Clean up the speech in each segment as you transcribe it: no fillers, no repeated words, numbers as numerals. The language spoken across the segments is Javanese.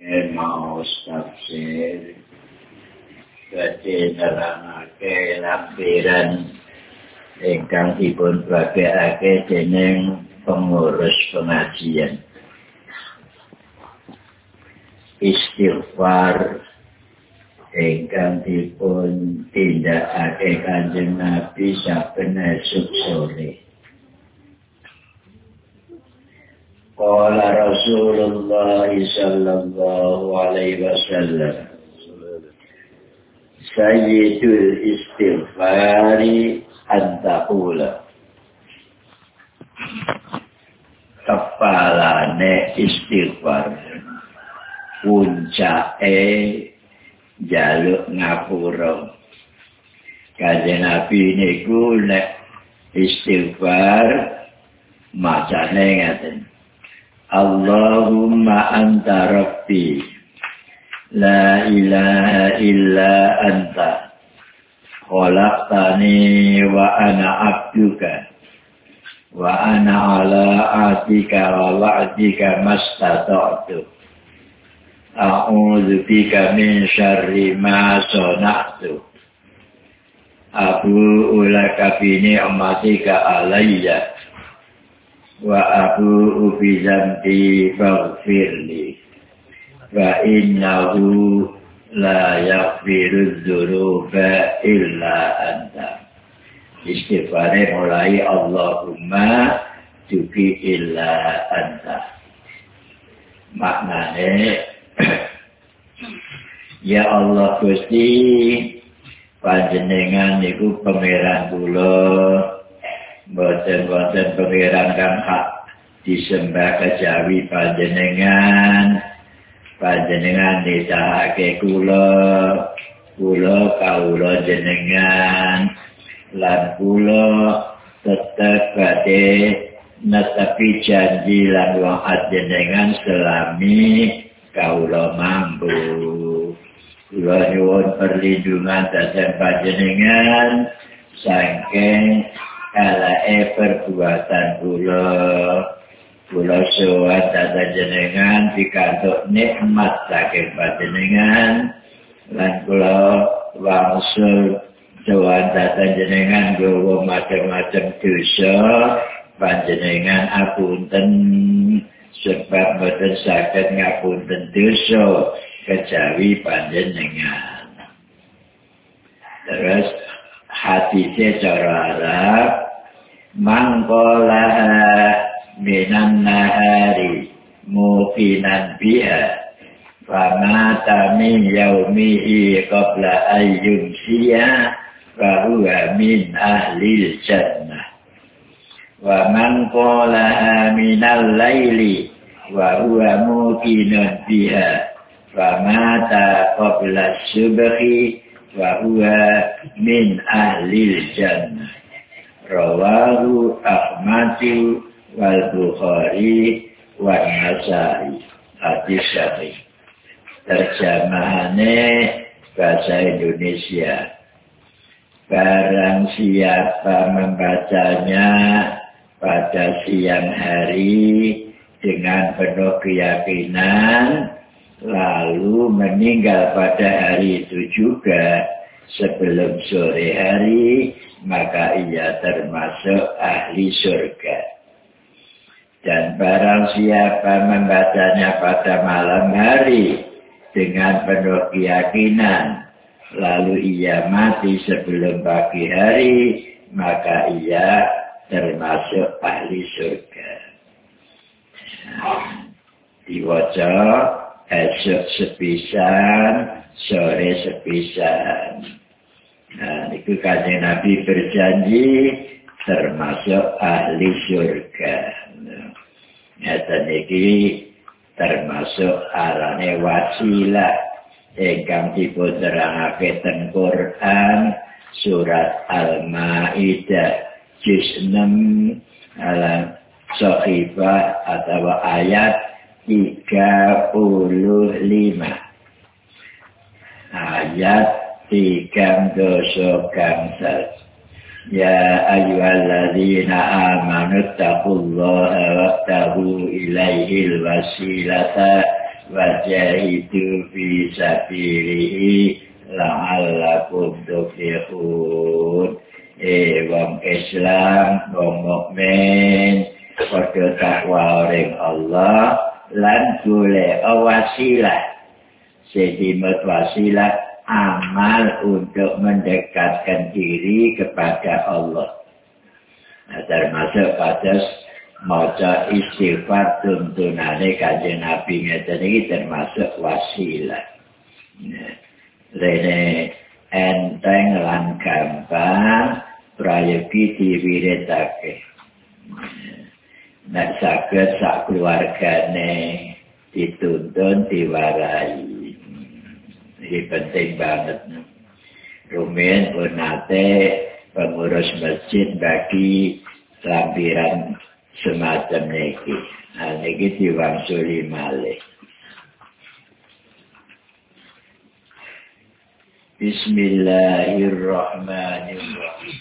Maos tafsir nerangake lampiran ingkang dipun bagekake dening pengurus pengajian. Istighfar ingkang dipun tindakake Kanjeng Nabi saben esuk sore. Qala Rasulullah sallallahu alaihi wasallam, Sayyidul istighfari antaqula. Kepalane istighfar, puncake jaluk ngapura. Kanjeng Nabi niku nek istighfar macane ngaten. Allahumma anta rabbi la ilaha illa anta khalaqtani wa ana abduka wa ana ala ahdika wa wa'dika mastata'tu a'udzu bika min syarri ma sana'tu abu'u laka bi ni'matika alayya wa abu'u bi dzambi faghfirli wa innahu la yaghfiru dzunuba illa anta. Istighfare mulai Allahumma tubi illa anta. Maknane ya Allah Gusti, panjenengan niku pangeran kula, boten-boten pangeran kang hak disembah kejawi panjenengan. Panjenengan nitahake kula kawula jenengan lan kula tetep badhe netepi janji lan wa'ad jenengan selami kawula mampu. Kula nyuwun perlindungan dhateng panjenengan saking eleke perbuatan kula. Kula sowan dhateng jenengan pikantuk nikmat saking panjenengan lan kula wangsul sowan dhateng jenengan nggawa macam-macam dosa panjenengan apunten sebab boten saged ngapunten dosa kejawi panjenengan. Terus hadise cara Arab mangkolaha minan nahari muqinan biha famata min yaumihi qabla ayyumsiya fahuwa min ahlil jannah wa man qalaha minal laili wa huwa muqinun biha famata qabla subhi wa huwa min ahlil jannah. Rawahu Ahmadu wal Bukhari wa Nasai. Hadis sahih. Terjemahane bahasa Indonesia. Barang siapa membacanya pada siang hari dengan penuh keyakinan lalu meninggal pada hari itu juga sebelum sore hari, maka ia termasuk ahli surga. Dan barang siapa membacanya pada malam hari dengan penuh keyakinan, lalu ia mati sebelum pagi hari, maka ia termasuk ahli surga. Diwaca esok sepisan, sore sepisan. Nah, itu Kanjeng Nabi berjanji termasuk ahli surga. Ngeten iki termasuk arane wasilah ingkang dipun terangake teng Quran surat Al-Maidah juz 6 alam Sahifah atau ayat 35. Ayat 3 gangsal. Ya ayyuhalladzina amanu taqullaha wabtaghu ilaihil wasilata wajahidu fi sabilihi la'allakum tuflihun. Wong Islam, wong mukmin padha takwa ring Allah lan golek wasilah. Sedimot wasilah amal untuk mendekatkan diri kepada Allah. Nah, termasuk pada maca istighfar tuntunane Kanjeng Nabi ngeten iki termasuk wasilah. Rene enteng lan gampang prayogi diwiridake. Nek saged sak keluargane dituntun diwarai. Ini penting banget. Rumiyin pun nate pengurus masjid bagi lampiran semacam niki. Nah, niki diwangsuli malih. Bismillahirrahmanirrahim.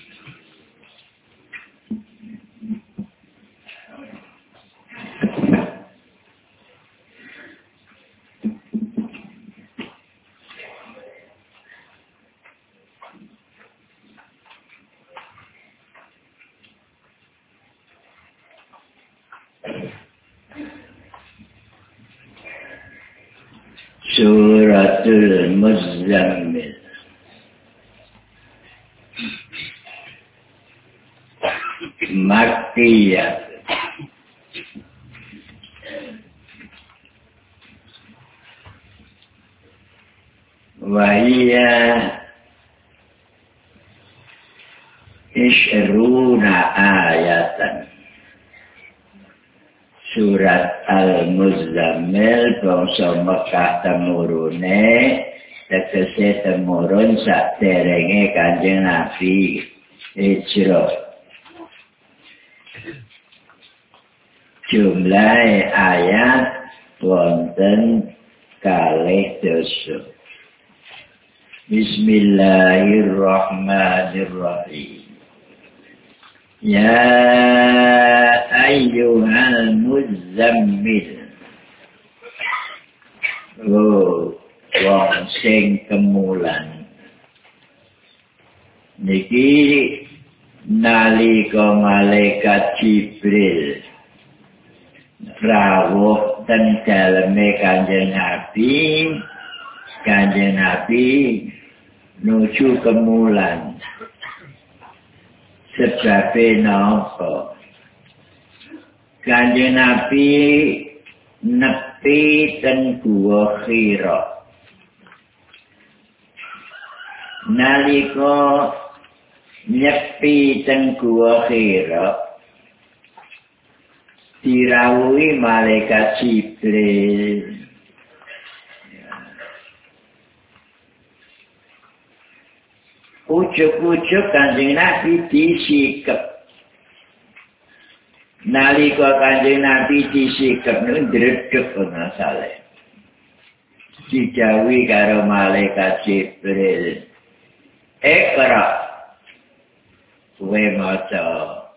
Suratul Muzammil. Makkiyah. Wahia isyruna ayatan. Surat Al-Muzammil bangsa Mekah temurune tegese temurun saderenge Kanjeng Nabi hijrah. Jumlah ayat wonten kalih dosa. Bismillahirrahmanirrahim. Ya ayyuhal muzammil. Wong sing kemulan. Niki nalika malaikat Jibril rawuh ten daleme Kanjeng Nabi nuju kemulan. Sebabnya napa? Kanjeng Nabi nepi ten Gua Hira. Nalika nyepi ten Gua Hira dirawuhi malaikat Jibril. Ujuk-ujuk Kanjeng Nabi disikep. Nalika Kanjeng Nabi disikep niku ndredeg ana saleh. Dijauhi karo malaikat Jibril. Iqra. Kowe maca.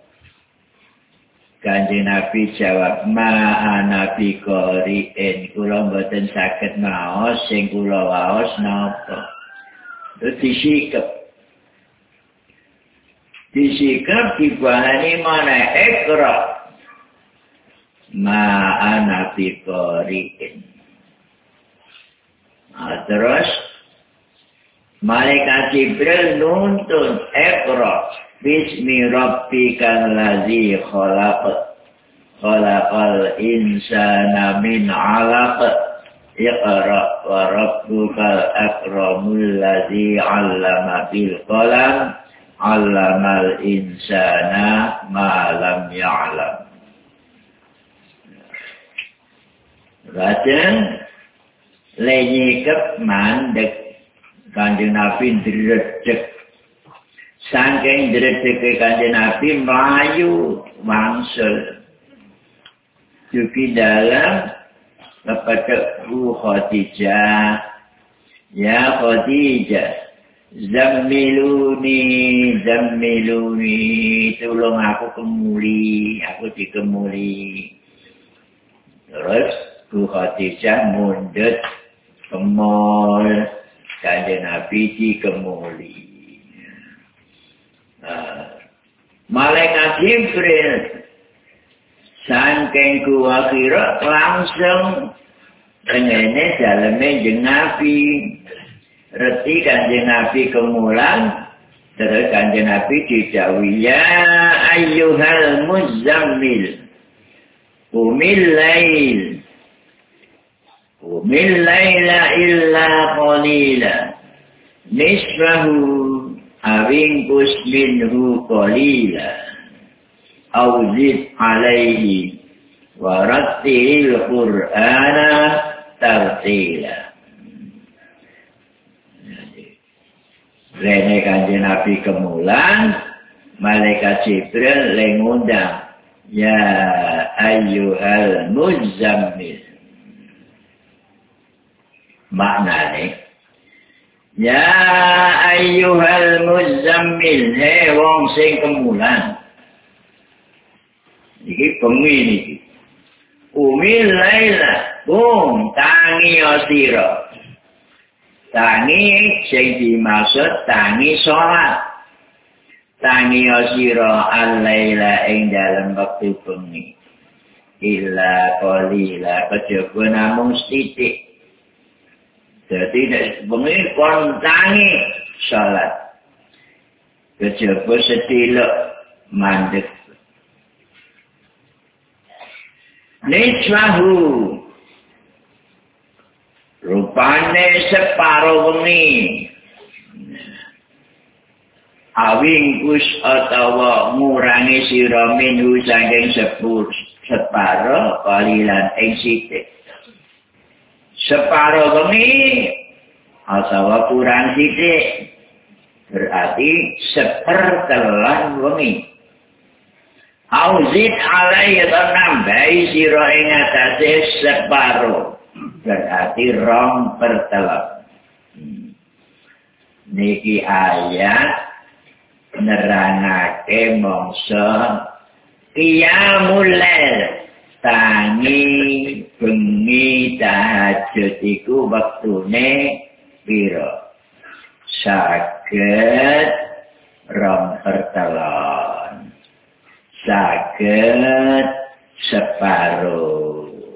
Kanjeng Nabi jawab, "Ma nabi qori'in, kula mboten saged maos, sing kula waos napa?" Terus disikap dibalani mana Iqra. Ma nabi qori'in. Terus malaikat Jibril nuntun Iqra. Bismi rabbikal ladzi khalaq. Khalaqal insana min 'alaq. Iqra wa rabbukal akramul ladzi 'allama bil qalam. 'Allamal insana ma lam ya'lam. Raden lenyikep mandek Kanjeng Nabi ndredeg. Saking ndredege Kanjeng Nabi mlayu wangsul. Dugi dalam kepada Khadijah. Ya Khadijah, zammiluni, tolong aku kemuli, aku dikemuli. Terus Bu Khadijah mundut kemul Kanjeng Nabi dikemuli. Malaikat Jibril saking Gua Hira langsung tengene daleme Kanjeng Nabi. Reti Kanjeng Nabi kemulan, terus Kanjeng Nabi didhawuhi ya ayyuhal muzammil qumil laila illa qalila nisfahu awinkus minhu qalila aw zid alaihi wa rattilil qur'ana tartila. Rene Kanjeng Nabi kemulan, malaikat Jibril ngundang, ya ayyuhal muzammil. Maknane, ya ayyuhal muzammil, he wong sing kemulan. Iki bengi niki. Umil laila, tangi sira. Tangi sing dimaksud tangi salat. Tangi sira al-laila ing dalem wektu bengi. Illa qalila kejaba namung sithik. Dadi nek bengi kon tangi salat. Kejaba sediluk mandeg. Niswahu rupane separo wengi awingkus atawa ngurangi sira minhu saking separo kalilan ing sithik separo wengi atawa kurang sithik berarti sepertelan wengi auzid alaihi nambahi sira ing atase separo berarti rong pertelon. Niki ayat nerangake mangsa qiyamul lail tangi bengi tahajud iku wektune pira? Saged rong pertelon. Saged separo.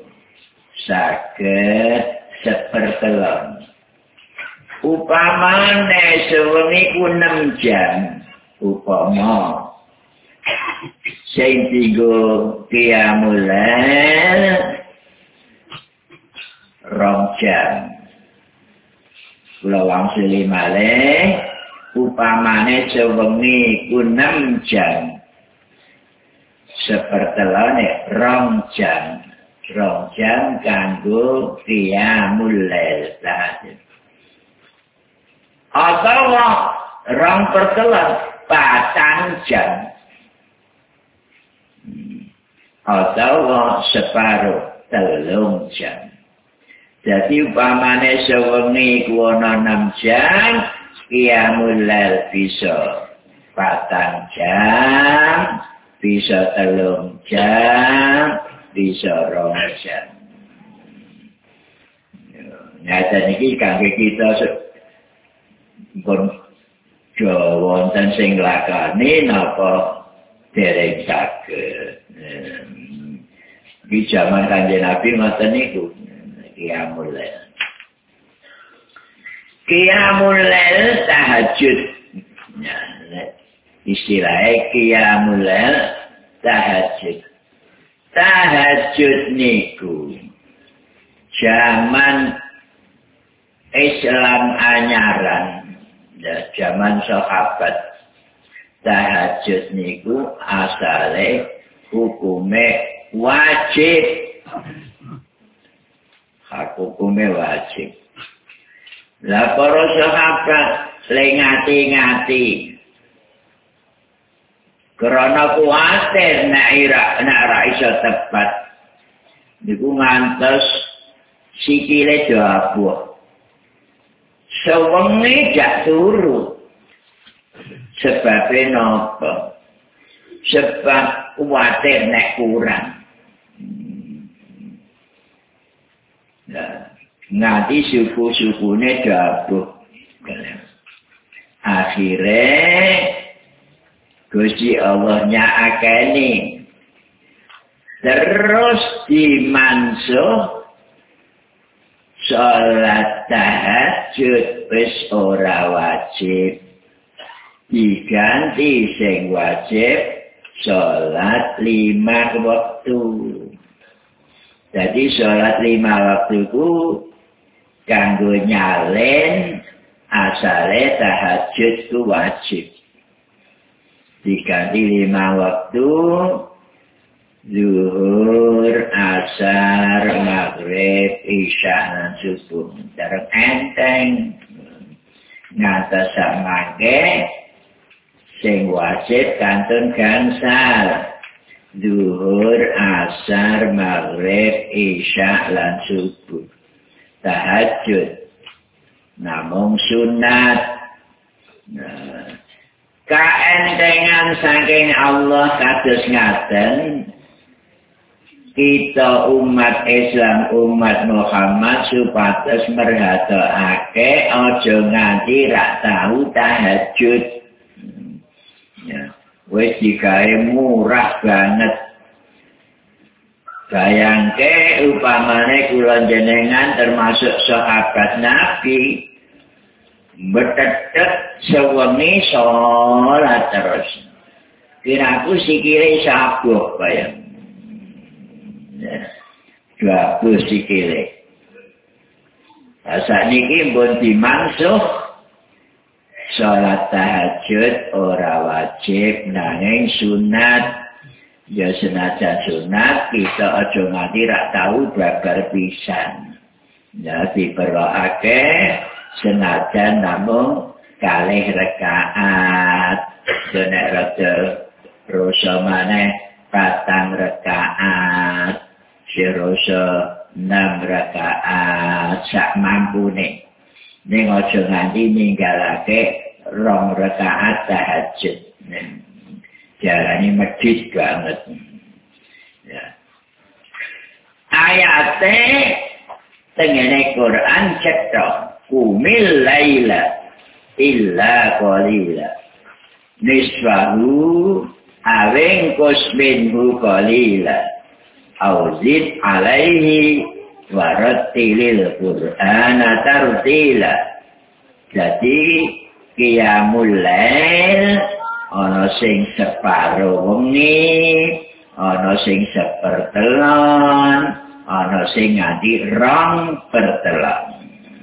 Saged sepertelon. Upamane sewengi ku 6 jam. Upama sing dienggo qiyamul lail 2 jam. Kula wangsuli malih upamane sewengi ku 6 jam. Sepertelone 2 jam. 2 jam kanggo qiyamul lail tahajud. Atawa 2 pertelon 4 jam. Atawa separo 3 jam. Jadi upamane sewengi ku ana 6 jam, qiyamul lail bisa 4 jam, bisa 3 jam, bisa 2 jam. Nyata niki kangge kita pun wonten sing lakani napa dereng saged. Di zaman Kanjeng Nabi ngoten niku qiyamul lail. Qiyamul lail tahajud. Istilahnya qiyamul lail tahajud. Tahajud niku zaman Islam anyaran, zaman sahabat. Tahajud niku asale hukume wajib. Hak hukume wajib. Lah para sahabat le ngati-ngati. Karena kuatir nak ra iso tepat. Niku ngantos sikile jabuh. Sewengi jak turu. Sebabnya napa? Sebab kuatir nek kurang. nganti suku-sukune dabuh. Akhirnya Gusti Allah nyakeni terus dimansuh salat tahajud wis ora wajib, diganti sing wajib salat 5 waktu. Jadi salat 5 waktu ku kanggo nyalen asale tahajud ku wajib. Diganti 5 waktu, zuhur, asar, maghrib, isya, dan subuh. Darah enteng, ngatas samangke, sing wajib kantun gansal. Zuhur, asar, maghrib, isya, dan subuh. Tahajud, namung sunat. Kaentengan saking Allah kados ngaten, kita umat Islam, umat Muhammad supados merhatoake aja nganti rak tahu tahajud. Wis digawe murah banget. Bayangke upamane kula jenengan termasuk sahabat Nabi betetet sewengi sholat terus. Kiraku sikile sabuh bayang. Dabuh sikile. Saniki pun dimansuh sholat tahajud ora wajib nanging sunat. Ya senajan sunat kita aja nganti rak tahu babar pisan. Ya diperloake senajan namung kalih rakaat, nek rada rasa maneh 4 rakaat, rasa 6 rakaat sak mampune. Ning aja nganti ninggalake 2 rakaat tahajud. Jarane medhit banget. Ya. Ayate tengene Quran cetha Qumil laila illa qalila nisfahu aweng kusminhu qalila auzid alaihi warattilil Qur'ana tartila. Jadi qiyamul lail ana sing separo wengi, ana sing sepertelon, ana sing nganti 2 pertelon.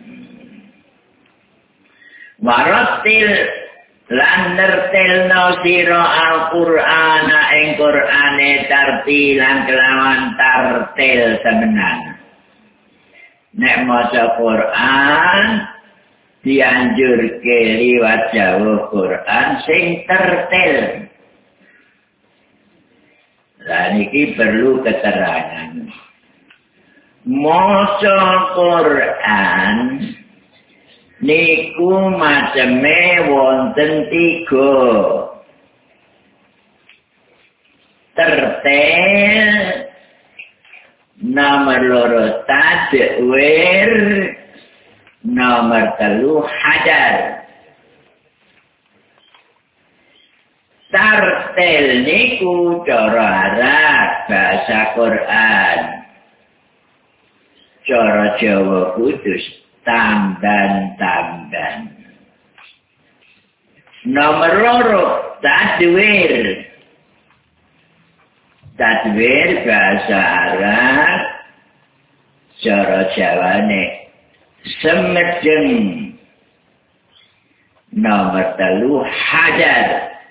Warattil lan nertilno sira Al-Qur'ana ing Qur'ane tartilan kelawan tartil temenan. Nek maca Qur'an dianjurke liwat jawuh Qur'an sing tertil. Lan iki perlu keterangan. Maca Qur'an niku maceme wonten 3. Tertil, nomor 2 tadwir, nomor 3 hadar. Tartil niku cara Arab bahasa Quran. Cara Jawa kudus tamban-tamban. Nomor 2 tadwir. Tadwir bahasa Arab cara Jawane semedeng. Nomor 3 hadar.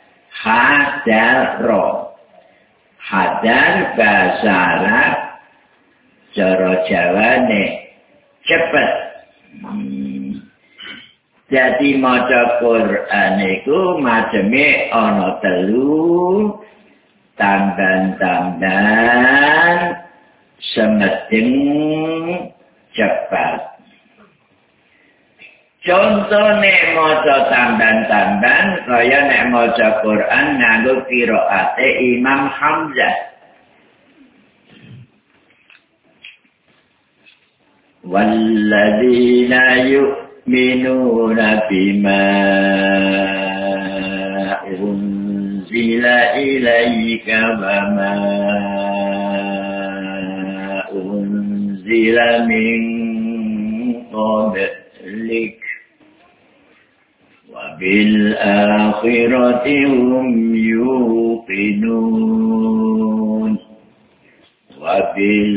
Hadaro. Hadar bahasa Arab cara Jawane cepet. Jadi maca Quran iku maceme ana 3, tamban-tamban, semedeng, cepat. Contone maca tamban-tamban kaya nek maca Quran nganggo qiraate Imam Hamzah. walladzina yu'minuna bima unzila ilaika wa ma unzila min qablik wa bil akhirati hum yuqinun wa bil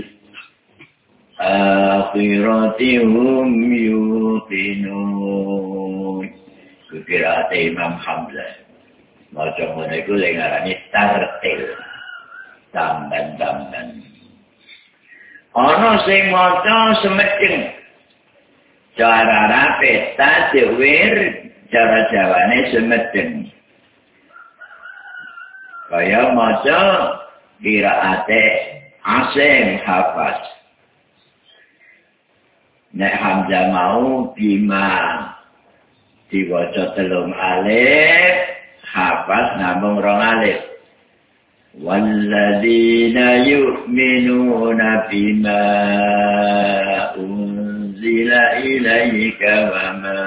akhirati hum yuqinun. Kira Imam Hamzah maca ngono iku ngarani tartil tamban-tamban. Ana sing maca semedeng cara rapi tajwid cara Jawane semedeng kaya maca qiraate Asim Hafaz. Nek Hamzah mau bima diwaca 3 alif, Hafaz namung 2 alif. Walladzina yu'minuna bima unzila ilaika wa ma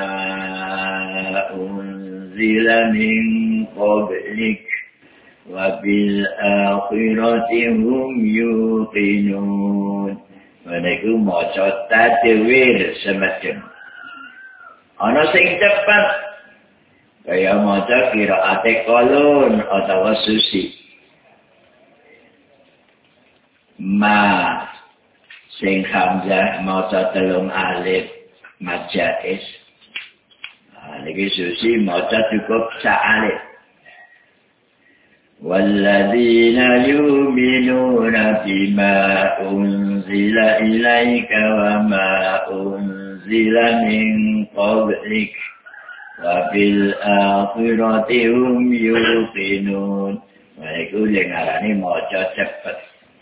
unzila min qablik wa bil akhirati hum yuqinun. Meneku maca tajwid semacam. Ana sing cepet kaya maca qiraate Qalun utawa Susi. Ma sing Hamzah maca 3 alif mad jaiz. Niki Susi maca cukup 1 alif. وَالَّذِينَ يُؤْمِنُونَ بِمَا أُنْزِلَ إِلَيْكَ وَمَا أُنْزِلَ مِنْ قَبْلِكَ وَبِالْآخِرَةِ هُمْ يُوقِنُونَ. Iku ngarani maca cepet.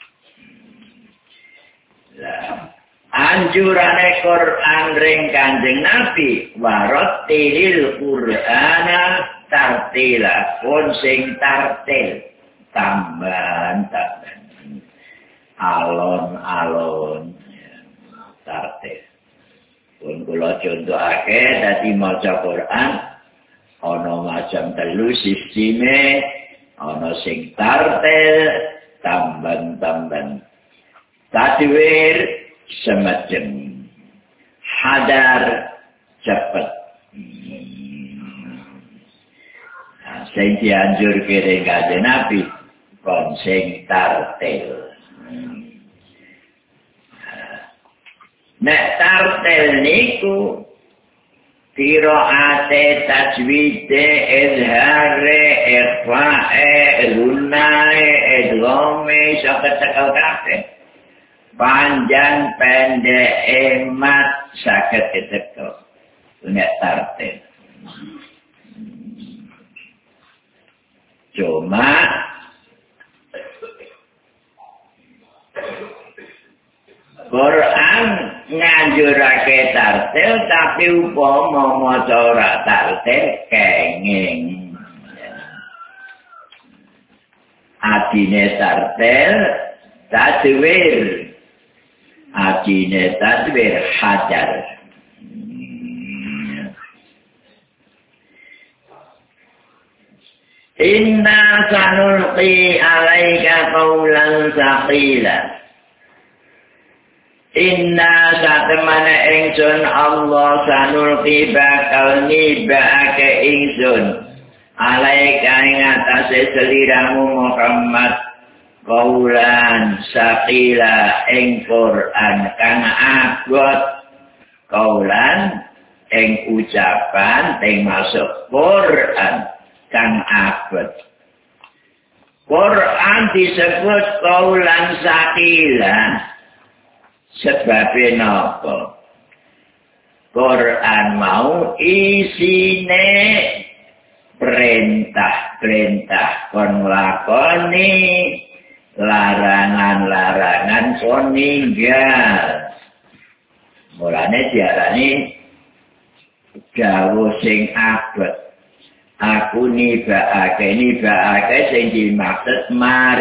Lah, anjurane Quran ring Kanjeng Nabi, warattilil Qur'ana tartila, pun sing tartil, tambahan, alon-alon, tartil. Pun kula contohake dadi maca Quran, ana macam 3 sisteme, ana sing tartil, tamban-tamban. Tajwid semacam hadar cepet. Sing dianjurke ring Kanjeng Nabi kon sing tartil. Nek tartil niku qiraate tajwide izhare ikhfae lunae idghame sakal kabeh. Panjang pendek emat saged ditekel. Nek tartil. Cuma Quran nganjurake tartil tapi upama maca ora tartil kenging. Adine tartil tajwid. Adine tajwid hajar. Inna sanulqi alaika qawlan saqila. Inna satemane ingsun Allah sanulqi bakal nibake ingsun alaika ing atase seliramu Muhammad qawlan saqila ing Quran kang abot. Qawlan ing ucapan ing masuk Quran kang abot. Quran disebut qaulan saqila sebab napa? Quran mau isine perintah-perintah kon lakoni, larangan-larangan kon ninggal. Mulane diarani dawuh sing abot. Aku nibake sing dimaksud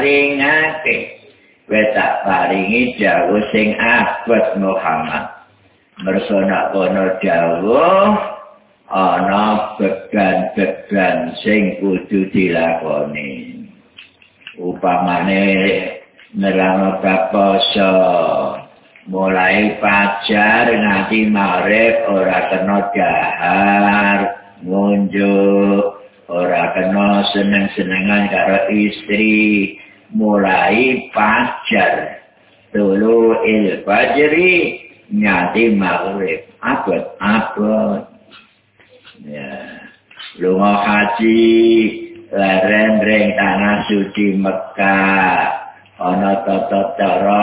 maringake. Kowe tak paringi dawuh sing abot Muhammad. mergo nek kono dawuh ana beban-beban sing kudu dilakoni. Upamane nerangno bab poso mulai fajar nganti maghrib ora kena dahar, ngunjuk, ora kena seneng-senengan karo istri, mulai fajar tulu fajri nganti maghrib abot ya lunga haji leren ring tanah suci Mekah ana tata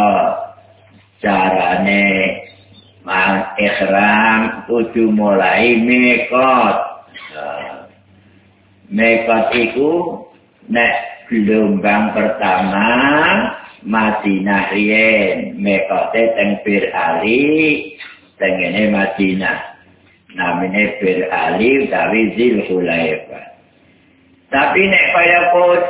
carane ihram kudu mulai mikot iku nek gelombang pertama Madinah riyen mikote teng Bir Ali tengene Madinah namine Bir Ali utawi Zulhulaifah. Tapi nek kaya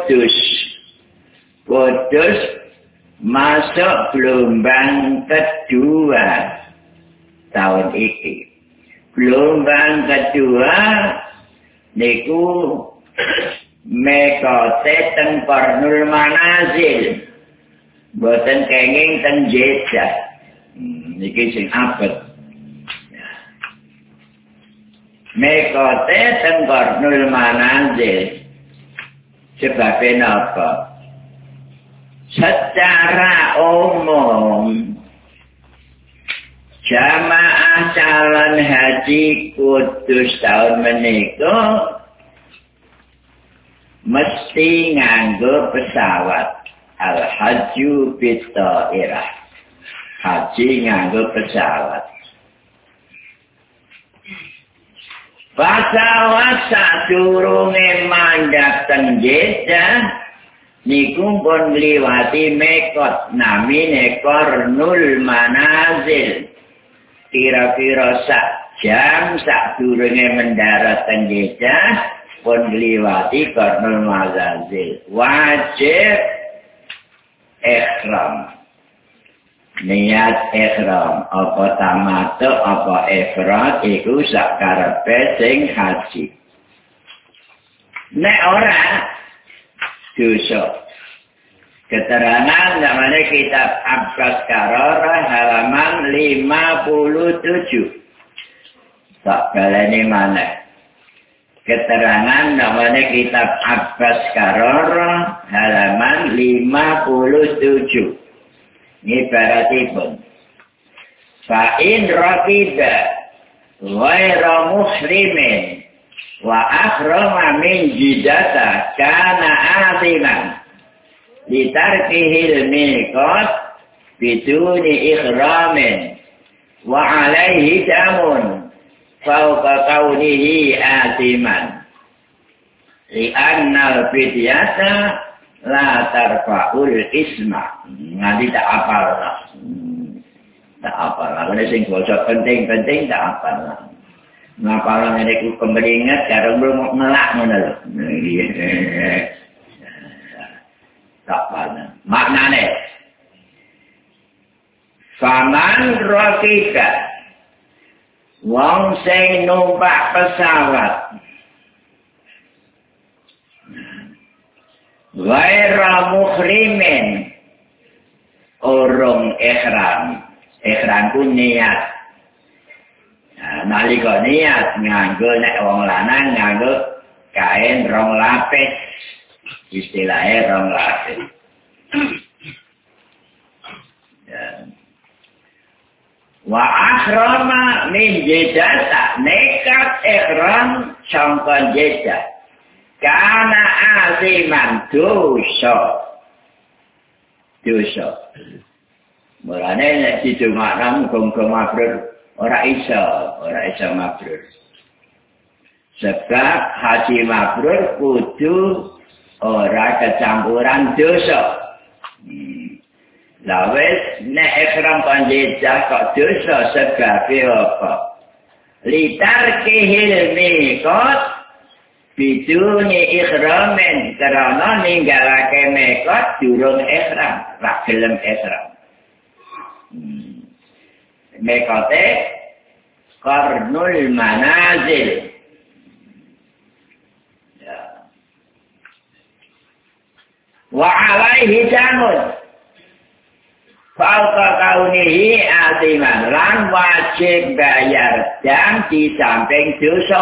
Kudus masuk gelombang kedua tahun iki. Gelombang kedua niku mekote teng Qarnul Manazil. Boten kenging teng Jeddah. Niki sing abet. Mekote teng Qarnul Manazil. Sebabnya apa? Secara umum jamaah calon haji Kudus tahun menika mesti nganggo pesawat. Al-Hajju bit-Thairah. Haji nganggo pesawat. Pesawat sadurunge mandhap teng Jeddah niku pun ngliwati mikot namine Qarnul Manazil. Kira-kira sak jam sadurunge mendarat teng Jeddah pun ngliwati Qarnul Manazil. Wajib ihram. Niat ihram apa tamattu apa ifrad iku sakarepe sing haji. Nek ora dosa. Keterangan namanya kitab Abbas Karara halaman 57. Tak baleni maneh. Keterangan namanya kitab Abbas Karara halaman 57. Ini baratipun. Fa'in raqiba ghaira muslimin wa akhrama min jidata kana aziman litarkihil miqat biduni ikhramin wa alaihi damun fauqa kaunihi aziman li'annal fidyata la tarfa'ul isma. Nanti tak apal lah. Tak apal lah. Kalau sing bocor penting-penting tak apal lah. Ngapal lah ini kembali ingat karena belum ngelak mana loh. Tak apal lah. Maknanya faman rakika wong sing numpak pesawat ghaira muhrimin urung ihram. Ihram ku niat. Nalika niat nganggo nek wong lanang nganggo kain rong lapis. Istilahnya rong lapis. Wa akhrama min Jeddah nekat ihram sangka Jeddah. Karena aziman dosa. Mulane nek didumakna muga-muga mabrur ora iso mabrur. Sebab haji mabrur kudu ora kecampuran dosa. Lah wis nek ihram panjejak kok dosa sebabe apa? Litarkihil miqat biduni ikhramin karena ninggalake mikot durung ihram, ra gelem ihram. Mikote qarnul manazil. Ya. Wa alaihi jamun. Fauqa kaunihi atiman. Lan wajib bayar jam di samping dosa.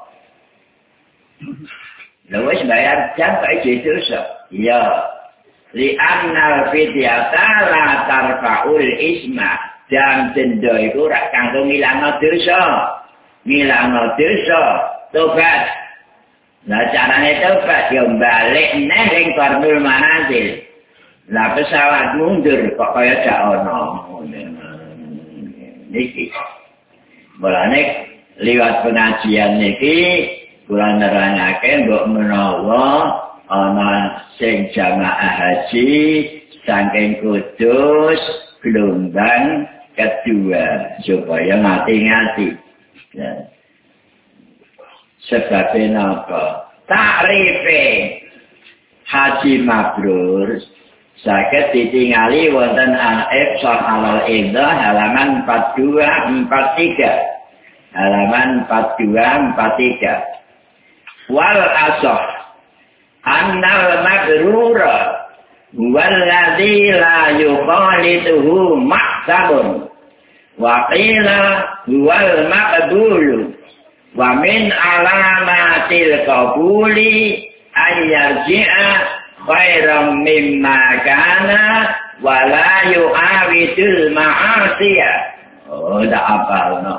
Lewis bayar jam kok iki dosa. Ya. Li'annal fidyata la tarfa'ul isma. Jam denda iku rak kanggo ngilangno dosa. Ngilangno dosa, tobat. Lah carane tobat yo balik neh ning qarnul manazil. Lah pesawat mundur kok kaya gak ono. Niki. Mulane liwat pengajian niki kula nerangake mbok menawa ana sing jamaah haji saking Kudus gelombang kedua supaya ngati-ngati. Ya. Sebabnya apa? Takrife haji mabrur saged ditingali wonten Al-Ifsah Al-Indah halaman 4243. Halaman 4243. Wal asah annal mabrura huwallazi la yukhalituhu ma'tabun wa qila huwal maqbulu wa min alamatil qabuli ayyarji'a khairan mimma kana wa la yu'awidul ma'asiyah. Oh, tak hafal no.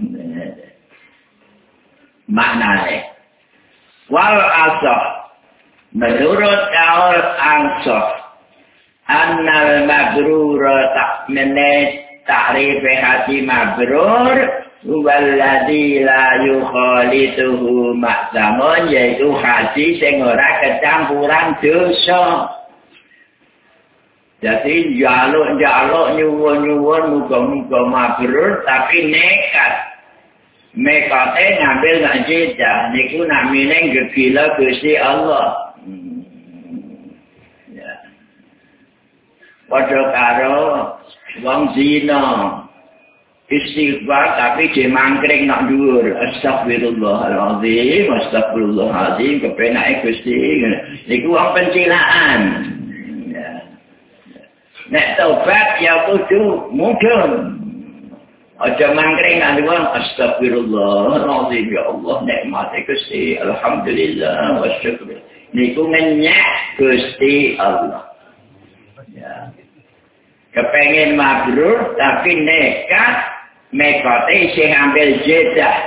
Maknanya wal asah menurut kaul ansah annal mabrura tak menet ta'rif haji mabrur walladzi la yukhalituhu ma'zamun, yaitu haji sing ora kecampuran dosa. Jadi jaluk nyuwun muga-muga mabrur tapi nekat. Mekate ngambil nak jedah niku namine gegila Gusti Allah. Ya. Padha karo wong zina. Istighfar tapi dia mangkring nak dhuwur. Astagfirullahalazim, astagfirullahalazim kepenake Gusti. Niku wong pencilaan. Ya. Nek tobat ya kudu mudhun. Aja mangkring nak dhuwur. Astagfirullahalazim ya Allah nikmate Gusti. Alhamdulillah wa syukur. Niku ngenyek Gusti Allah. Ya. Kepengen mabrur tapi nekat mekote sing ambil jedah.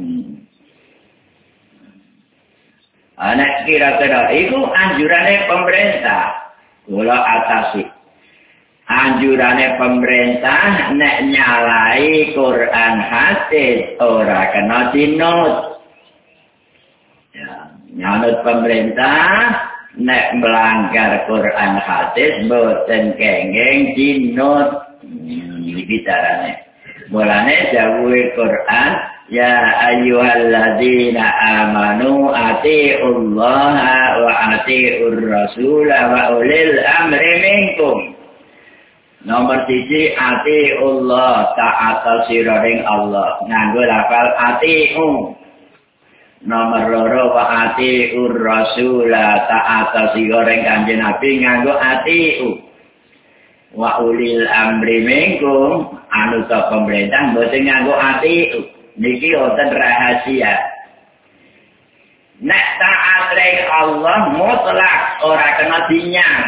Anak kira-kira itu anjurannya pemerintah. Kula atasi. Anjurannya pemerintah nek nyalai Quran hadis ora kena dinut. Ya, nyanut pemerintah nek melanggar Quran hadis mboten kenging dinut. Iki carane. Mulane dawuhe Quran, ya ayyuhalladzina amanu atiiullaha wa atiiur rasul wa ulil amri minkum. Nomor 1 atiiullah, taat sira ing Allah. Nganggo lafal atiu. Nomor 2 wa atiiur rasul, taat sira ing Kanjeng Nabi nganggo atiu. Wa ulil amri minkum, anuta pemerintah mboten nganggo atiu. Niki wonten rahasia. Nek taat ring Allah mutlak ora kena dinyang.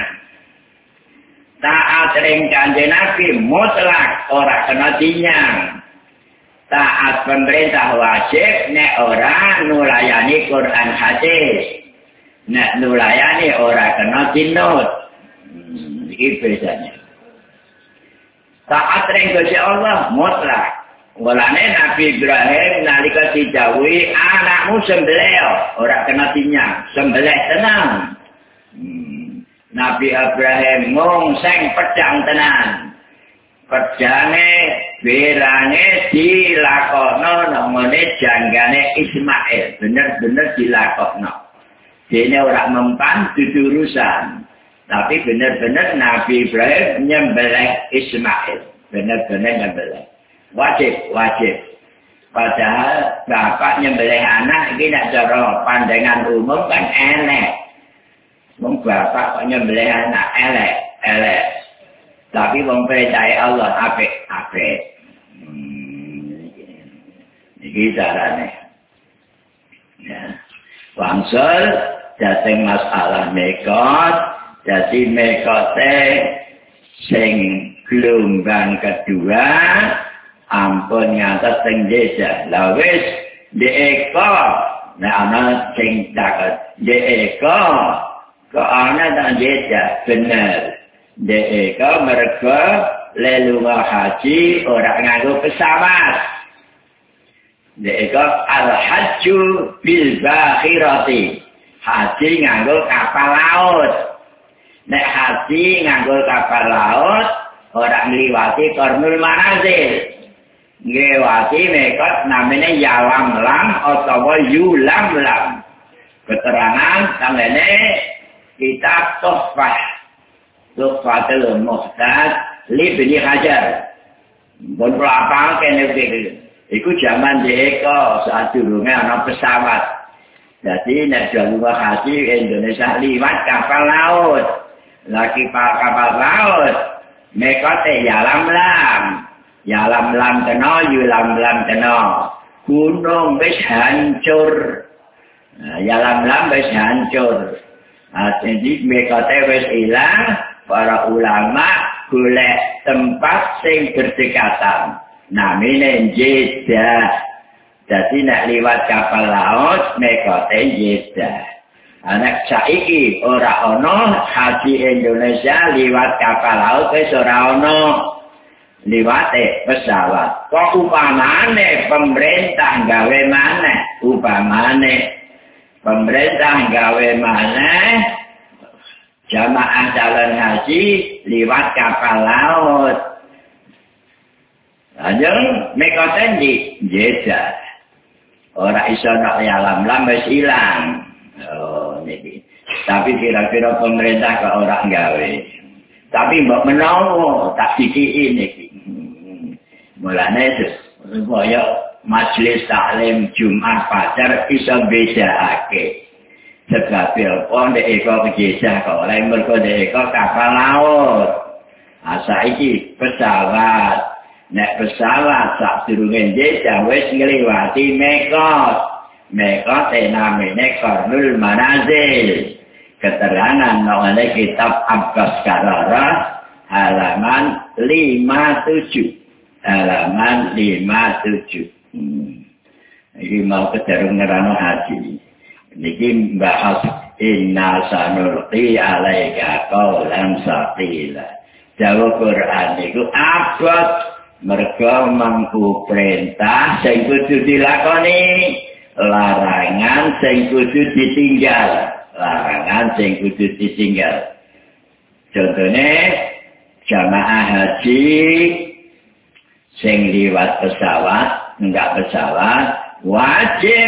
Taat ring Kanjeng Nabi mutlak ora kena dinyang. Taat pemerintah wajib nek ora nulayani Quran hadis. Nek nulayani ora kena dinut. Iki bedanya. Taat ring Gusti Allah mutlak. Walane Nabi Ibrahim nalika didhawuhi anakmu sembelih ora kena dinyang, sembelih tenan. Nabi Ibrahim ngongseng pedang tenan. Pedange berange dilakokno namane janggane Ismail, bener-bener dilakokno. Dene ora mempan dudu urusan. Tapi benar-benar Nabi Ibrahim nyembelih Ismail. Benar-benar nyembelih. Wajib. Padahal bapak nyembelih anak ini nak cara pandangan umum kan elek. Wong bapak kok nyembelih anak elek. Tapi wong percaya Allah apik. Iki carane. Ya. Wangsul dateng masalah mekot, dadi mekote sing gelombang kedua ampun ngantos teng desa. Lah wis deko nek ana sing takut deko kok ana teng desa bener. Deko mergo lelunga haji ora nganggo pesawat. Deko al-hajju bil bakhirati. Haji nganggo kapal laut. Nek haji nganggo kapal laut ora ngliwati Qarnul Manazil. Ngliwati mekot namanya Yalamlam utawa Yulamlam. Keterangan tangene kitab Tuhfatul Muhtaj li Ibnu Hajar. Pun pelapang kene iki. Iku zaman deko saat durunge ana pesawat. Jadi nek jalur haji Indonesia liwat kapal laut. Lagi kapal laut mekote Yalamlam. Yalamlam kena, Yulamlam kena. Gunung wis hancur. Yalamlam wis hancur. Jadi mekote wis ilang, para ulama golek tempat sing berdekatan. Namine Jeddah. Jadi nak liwat kapal laut mekote Jeddah. Anak saiki ora ana haji Indonesia liwat kapal laut wis ora ana. Liwate pesawat. Kok upamane pemerintah gawe maneh? Upamane pemerintah gawe maneh jamaah calon haji liwat kapal laut. Lajeng mekoten di Jeddah. Ora iso nak Yalamlam wis ilang. Oh niki. Tapi kira-kira pemerintah kok ora gawe. Tapi mbok menawa tak dikiki niki. Mulane supaya majelis taklim Jumat Fajar iso bedakake. Sebab apa nek eko kejejah kok ora mergo nek eko kapal laut. Saiki pesawat. Nek pesawat sak durunge Jeddah wis ngliwati Mekot. Mekot namine Qarnul Manazil. Keterangan nang kitab Abbas Karara halaman 57. Halaman 57. Iki mau kederung nerano haji. Niki bahas inna sanulqi alaika qaulan saqila. Jawa Quran iku abot merga mangku perintah sing kudu dilakoni, larangan sing kudu ditinggal. Larangan sing kudu ditinggal. Contohnya jamaah haji sing liwat pesawat, enggak pesawat, wajib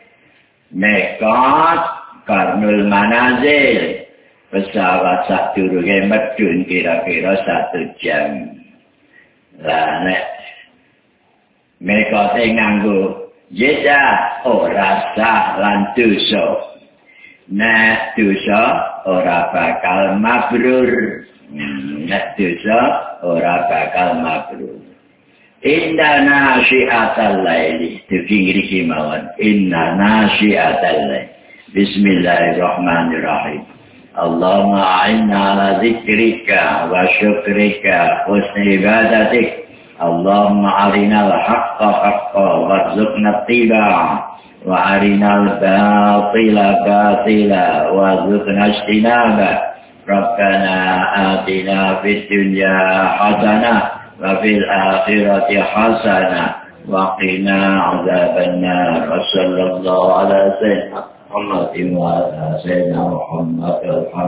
mekot Qarnul Manazil. Pesawat sak durunge medhun kira-kira 1 jam. Lah nek mekote nganggo Jeddah ora sah lan dosa. Nek dosa ora bakal mabrur. Nek dosa ora bakal mabrur. Inna nasyi'atal laili. Dikiri mawon. Inna nasyi'atal laili. Bismillahirrahmanirrahim. Allahumma a'inna ala zikrika wa syukrika husni ibadatik. Allahumma arinal haqqa haqqa warzuqna ittiba'ah wa arinal batila batila warzuqna ijtinabah. Rabbana atina fid dunya hasanah wa fil akhirati hasanah wa qina adzabannar. Wassallallahu ala sayyidina Muhammad wa ala sayyidina Muhammad.